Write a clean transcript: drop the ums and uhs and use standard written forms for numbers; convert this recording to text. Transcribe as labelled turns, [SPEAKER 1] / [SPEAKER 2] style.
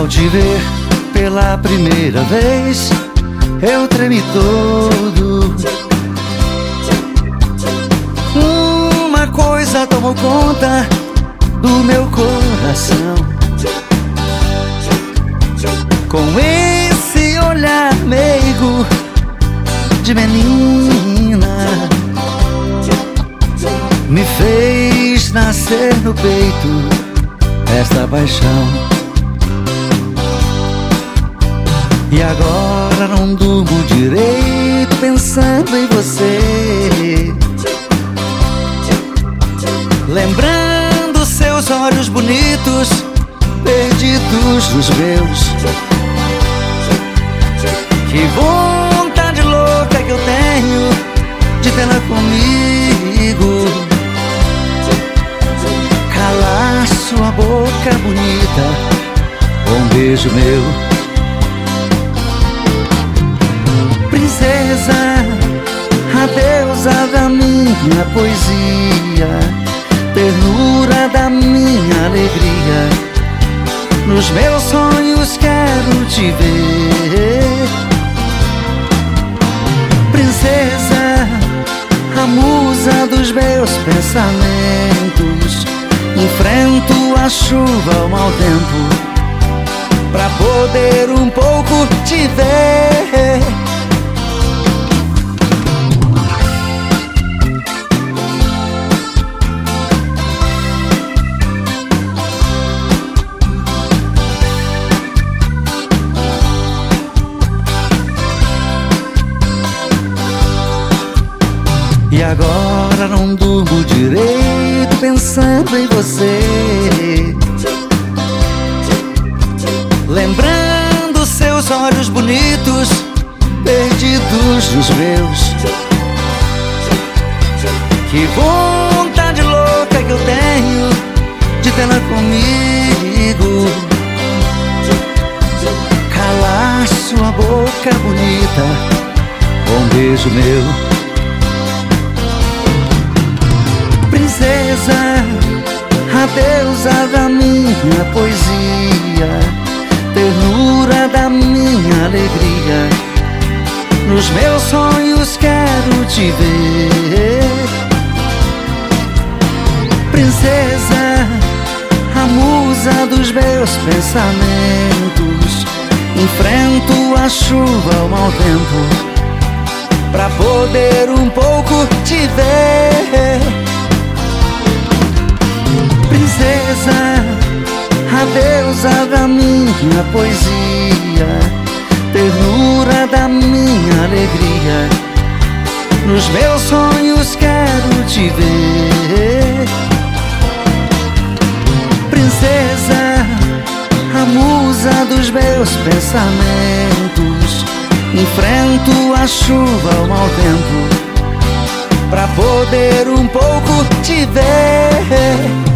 [SPEAKER 1] Ao te ver pela primeira vez, eu tremi todo. Uma coisa tomou conta do meu coração. Com esse olhar meigo de menina, me fez nascer no peito esta paixão. E agora não durmo direito pensando em você, lembrando seus olhos bonitos perdidos nos meus. Que vontade louca que eu tenho de tê-la comigo, calar sua boca bonita com um beijo meu. Princesa, a deusa da minha poesia, ternura da minha alegria, nos meus sonhos quero te ver. Princesa, a musa dos meus pensamentos, enfrento a chuva ao mau tempo pra poder um pouco te ver. E agora não durmo direito pensando em você, lembrando seus olhos bonitos perdidos nos meus. Que vontade louca que eu tenho de tê-la comigo, calar sua boca bonita com um beijo meu. Princesa, a deusa da minha poesia, ternura da minha alegria, nos meus sonhos quero te ver. Princesa, a musa dos meus pensamentos, enfrento a chuva ao mau tempo pra poder um pouco te ver. Princesa, a deusa da minha poesia, ternura da minha alegria, nos meus sonhos quero te ver. Princesa, a musa dos meus pensamentos, enfrento a chuva ao mau tempo pra poder um pouco te ver.